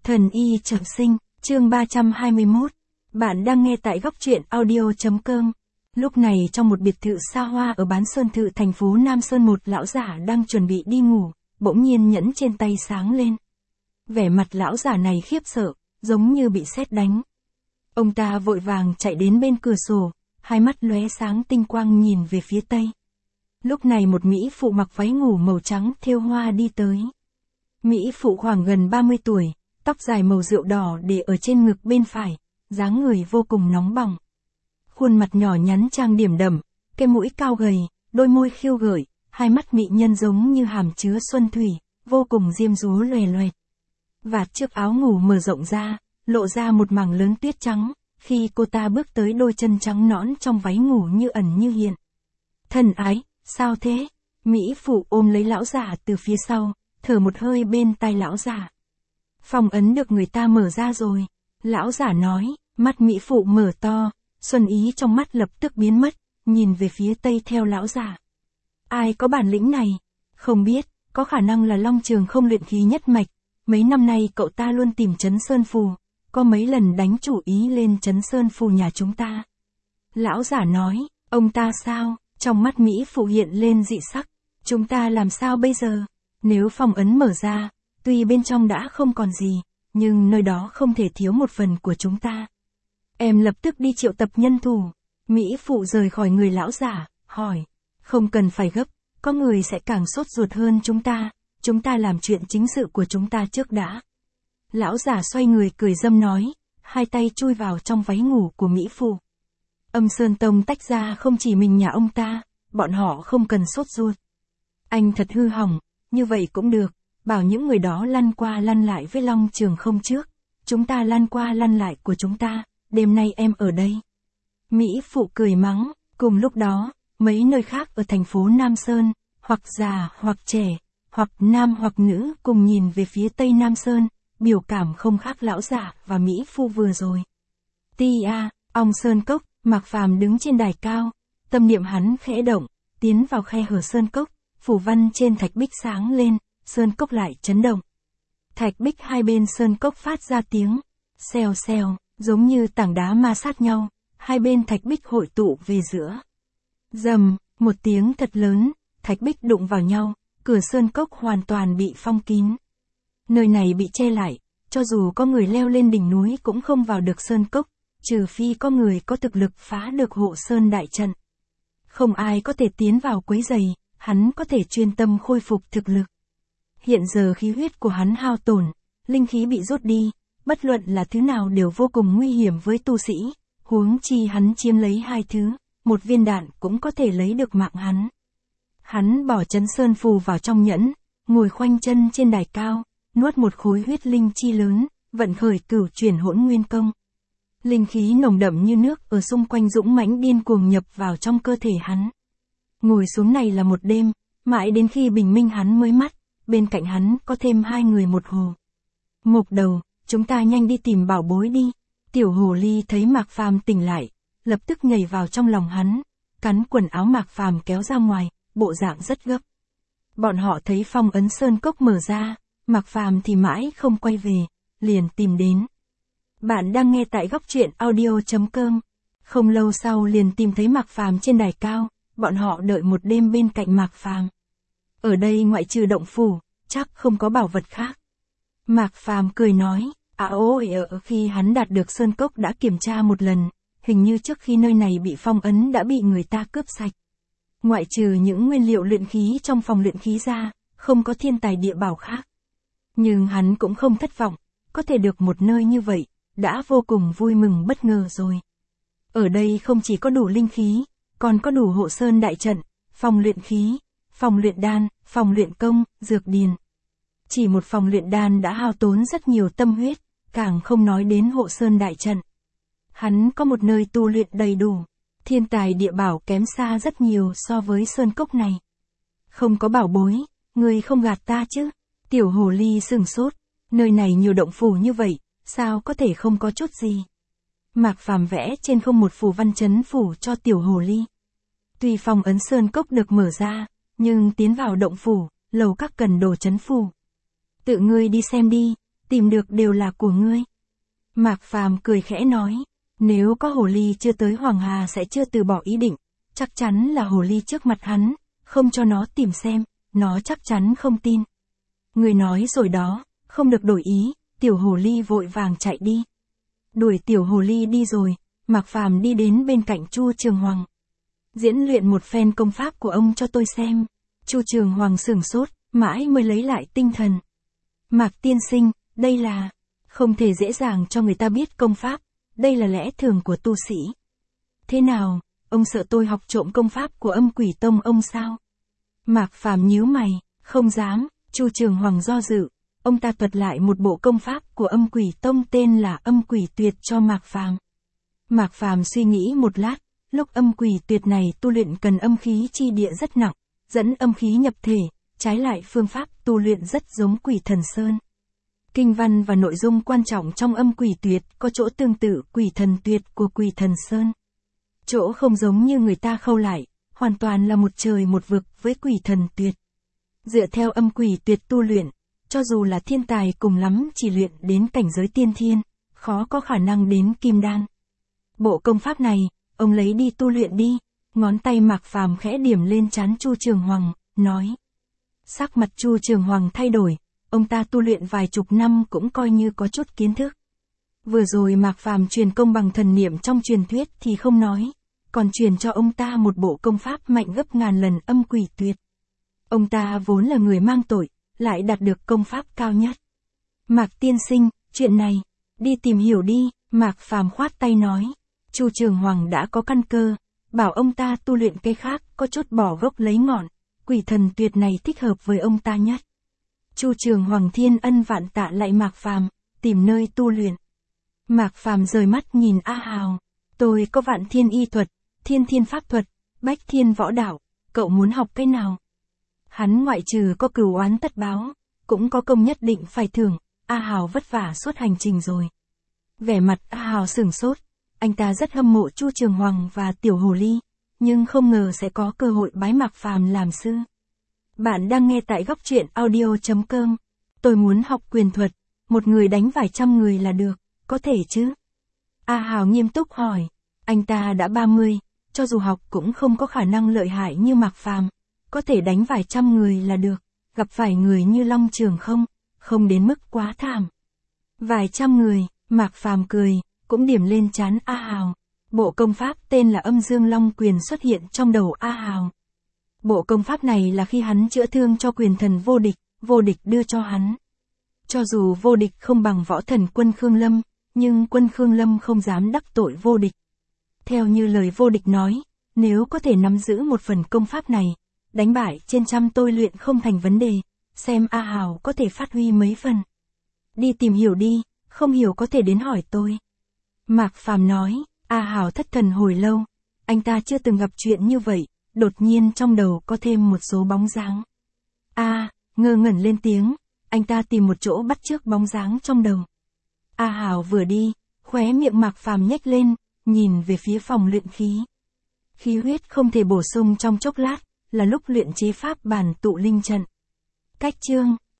Thần y trọng sinh, chương 321. Bạn đang nghe tại góc truyện audio.com. Lúc này trong một biệt thự xa hoa ở Bán Sơn Thự thành phố Nam Sơn, một lão giả đang chuẩn bị đi ngủ, bỗng nhiên nhẫn trên tay sáng lên. Vẻ mặt lão giả này khiếp sợ, giống như bị sét đánh. Ông ta vội vàng chạy đến bên cửa sổ, hai mắt lóe sáng tinh quang nhìn về phía tây. Lúc này một mỹ phụ mặc váy ngủ màu trắng thêu hoa đi tới. Mỹ phụ khoảng gần 30 tuổi, tóc dài màu rượu đỏ để ở trên ngực bên phải, dáng người vô cùng nóng bỏng. Khuôn mặt nhỏ nhắn trang điểm đậm, cái mũi cao gầy, đôi môi khiêu gợi, hai mắt mị nhân giống như hàm chứa xuân thủy, vô cùng diêm dúa loè loẹt. Vạt chiếc áo ngủ mở rộng ra, lộ ra một mảng lớn tuyết trắng, khi cô ta bước tới đôi chân trắng nõn trong váy ngủ như ẩn như hiện. Thân ái, sao thế? Mỹ phụ ôm lấy lão giả từ phía sau, thở một hơi bên tai lão giả. Phòng ấn được người ta mở ra rồi. Lão giả nói, mắt mỹ phụ mở to, xuân ý trong mắt lập tức biến mất, nhìn về phía tây theo lão giả. Ai có bản lĩnh này? Không biết, có khả năng là Long Trường Không luyện khí nhất mạch. Mấy năm nay cậu ta luôn tìm Trấn Sơn Phù, có mấy lần đánh chủ ý lên Trấn Sơn Phù nhà chúng ta. Lão giả nói, ông ta sao? Trong mắt mỹ phụ hiện lên dị sắc. Chúng ta làm sao bây giờ? Nếu phòng ấn mở ra, tuy bên trong đã không còn gì, nhưng nơi đó không thể thiếu một phần của chúng ta. Em lập tức đi triệu tập nhân thủ. Mỹ phụ rời khỏi người lão giả, hỏi. Không cần phải gấp, có người sẽ càng sốt ruột hơn chúng ta làm chuyện chính sự của chúng ta trước đã. Lão giả xoay người cười dâm nói, hai tay chui vào trong váy ngủ của Mỹ phụ. Âm Sơn Tông tách ra không chỉ mình nhà ông ta, bọn họ không cần sốt ruột. Anh thật hư hỏng, như vậy cũng được, bảo những người đó lăn qua lăn lại với Long Trường Không trước, chúng ta lăn qua lăn lại của chúng ta, đêm nay em ở đây. Mỹ phụ cười mắng, cùng lúc đó, mấy nơi khác ở thành phố Nam Sơn, hoặc già hoặc trẻ, hoặc nam hoặc nữ cùng nhìn về phía tây Nam Sơn, biểu cảm không khác lão giả và Mỹ phụ vừa rồi. Ong Sơn Cốc, Mạc Phàm đứng trên đài cao, tâm niệm hắn khẽ động, tiến vào khe hở Sơn Cốc, phủ văn trên thạch bích sáng lên, Sơn Cốc lại chấn động. Thạch bích hai bên Sơn Cốc phát ra tiếng xèo xèo, giống như tảng đá ma sát nhau, hai bên thạch bích hội tụ về giữa. Rầm, một tiếng thật lớn, thạch bích đụng vào nhau, cửa Sơn Cốc hoàn toàn bị phong kín. Nơi này bị che lại, cho dù có người leo lên đỉnh núi cũng không vào được Sơn Cốc, trừ phi có người có thực lực phá được hộ Sơn đại trận. Không ai có thể tiến vào quấy rầy, hắn có thể chuyên tâm khôi phục thực lực. Hiện giờ khí huyết của hắn hao tổn, linh khí bị rút đi, bất luận là thứ nào đều vô cùng nguy hiểm với tu sĩ, huống chi hắn chiếm lấy hai thứ, một viên đạn cũng có thể lấy được mạng hắn. Hắn bỏ Trấn Sơn Phù vào trong nhẫn, ngồi khoanh chân trên đài cao, nuốt một khối huyết linh chi lớn, vận khởi Cửu Chuyển Hỗn Nguyên Công. Linh khí nồng đậm như nước ở xung quanh dũng mãnh điên cuồng nhập vào trong cơ thể hắn. Ngồi xuống này là một đêm, mãi đến khi bình minh hắn mới mắt, bên cạnh hắn có thêm hai người một hồ. Mục Đầu, chúng ta nhanh đi tìm bảo bối đi. Tiểu hồ ly thấy Mạc Phàm tỉnh lại, lập tức nhảy vào trong lòng hắn, cắn quần áo Mạc Phàm kéo ra ngoài, bộ dạng rất gấp. Bọn họ thấy phong ấn Sơn Cốc mở ra, Mạc Phàm thì mãi không quay về, liền tìm đến. Bạn đang nghe tại góc truyện audio.com. Không lâu sau liền tìm thấy Mạc Phàm trên đài cao, bọn họ đợi một đêm bên cạnh Mạc Phàm. Ở đây ngoại trừ động phủ, chắc không có bảo vật khác. Mạc Phàm cười nói, khi hắn đạt được Sơn Cốc đã kiểm tra một lần, hình như trước khi nơi này bị phong ấn đã bị người ta cướp sạch. Ngoại trừ những nguyên liệu luyện khí trong phòng luyện khí ra, không có thiên tài địa bảo khác. Nhưng hắn cũng không thất vọng, có thể được một nơi như vậy, đã vô cùng vui mừng bất ngờ rồi. Ở đây không chỉ có đủ linh khí, còn có đủ hộ Sơn đại trận, phòng luyện khí, phòng luyện đan, phòng luyện công, dược điền. Chỉ một phòng luyện đan đã hao tốn rất nhiều tâm huyết, càng không nói đến hộ Sơn đại trận. Hắn có một nơi tu luyện đầy đủ, thiên tài địa bảo kém xa rất nhiều so với Sơn Cốc này. Không có bảo bối, ngươi không gạt ta chứ? Tiểu hồ ly sừng sốt, nơi này nhiều động phủ như vậy, sao có thể không có chút gì? Mạc Phàm vẽ trên không một phù văn trấn phủ cho tiểu hồ ly. Tuy phong ấn Sơn Cốc được mở ra, nhưng tiến vào động phủ, lầu các cần đồ trấn phủ. Tự ngươi đi xem đi, tìm được đều là của ngươi. Mạc Phàm cười khẽ nói, nếu có hồ ly chưa tới Hoàng Hà sẽ chưa từ bỏ ý định, chắc chắn là hồ ly trước mặt hắn, không cho nó tìm xem, nó chắc chắn không tin. Người nói rồi đó, không được đổi ý, tiểu hồ ly vội vàng chạy đi. Đuổi tiểu hồ ly đi rồi, Mạc Phàm đi đến bên cạnh Chu Trường Hoàng. Diễn luyện một phen công pháp của ông cho tôi xem. Chu Trường Hoàng sửng sốt, mãi mới lấy lại tinh thần. Mạc tiên sinh, đây là... Không thể dễ dàng cho người ta biết công pháp, đây là lẽ thường của tu sĩ. Thế nào, ông sợ tôi học trộm công pháp của Âm Quỷ Tông ông sao? Mạc Phàm nhíu mày, không dám. Chu Trường Hoàng do dự, ông ta thuật lại một bộ công pháp của Âm Quỷ Tông tên là Âm Quỷ Tuyệt cho Mạc Phàm. Mạc Phàm suy nghĩ một lát, lúc Âm Quỷ Tuyệt này tu luyện cần âm khí chi địa rất nặng, dẫn âm khí nhập thể, trái lại phương pháp tu luyện rất giống Quỷ Thần Sơn. Kinh văn và nội dung quan trọng trong Âm Quỷ Tuyệt có chỗ tương tự Quỷ Thần Tuyệt của Quỷ Thần Sơn. Chỗ không giống như người ta khâu lại, hoàn toàn là một trời một vực với Quỷ Thần Tuyệt. Dựa theo Âm Quỷ Tuyệt tu luyện, cho dù là thiên tài cùng lắm chỉ luyện đến cảnh giới tiên thiên, khó có khả năng đến kim đan. Bộ công pháp này, ông lấy đi tu luyện đi. Ngón tay Mạc Phàm khẽ điểm lên trán Chu Trường Hoàng, nói. Sắc mặt Chu Trường Hoàng thay đổi, ông ta tu luyện vài chục năm cũng coi như có chút kiến thức. Vừa rồi Mạc Phàm truyền công bằng thần niệm trong truyền thuyết thì không nói, còn truyền cho ông ta một bộ công pháp mạnh gấp ngàn lần Âm Quỷ Tuyệt. Ông ta vốn là người mang tội, lại đạt được công pháp cao nhất. Mạc tiên sinh, chuyện này, đi tìm hiểu đi, Mạc Phàm khoát tay nói. Chu Trường Hoàng đã có căn cơ, bảo ông ta tu luyện cây khác có chút bỏ gốc lấy ngọn, Quỷ Thần Tuyệt này thích hợp với ông ta nhất. Chu Trường Hoàng thiên ân vạn tạ lại Mạc Phàm, tìm nơi tu luyện. Mạc Phàm rời mắt nhìn A Hào, tôi có Vạn Thiên y thuật, Thiên Thiên pháp thuật, Bách Thiên võ đạo, cậu muốn học cái nào? Hắn ngoại trừ có cửu oán tất báo, cũng có công nhất định phải thưởng, A Hào vất vả suốt hành trình rồi. Vẻ mặt A Hào sửng sốt, anh ta rất hâm mộ Chu Trường Hoàng và Tiểu Hồ Ly, nhưng không ngờ sẽ có cơ hội bái Mạc Phàm làm sư. Bạn đang nghe tại góc truyện audio.com. Tôi muốn học quyền thuật, một người đánh vài trăm người là được, có thể chứ? A Hào nghiêm túc hỏi, anh ta đã 30, cho dù học cũng không có khả năng lợi hại như Mạc Phàm, có thể đánh vài trăm người là được, gặp phải người như Long Trường không đến mức quá thảm. Vài trăm người, Mạc Phàm cười, cũng điểm lên trán A Hào. Bộ công pháp tên là Âm Dương Long Quyền xuất hiện trong đầu A Hào. Bộ công pháp này là khi hắn chữa thương cho quyền thần vô địch đưa cho hắn. Cho dù vô địch không bằng võ thần Quân Khương Lâm, nhưng Quân Khương Lâm không dám đắc tội vô địch. Theo như lời vô địch nói, nếu có thể nắm giữ một phần công pháp này, đánh bại trên trăm tôi luyện không thành vấn đề, xem A Hào có thể phát huy mấy phần. Đi tìm hiểu đi, không hiểu có thể đến hỏi tôi. Mạc Phàm nói. A Hào thất thần hồi lâu, anh ta chưa từng gặp chuyện như vậy, đột nhiên trong đầu có thêm một số bóng dáng. Ngơ ngẩn lên tiếng, anh ta tìm một chỗ bắt chước bóng dáng trong đầu. A Hào vừa đi, khóe miệng Mạc Phàm nhếch lên, nhìn về phía phòng luyện khí. Khí huyết không thể bổ sung trong chốc lát, là lúc luyện chế pháp bản tụ linh trận. Cách chương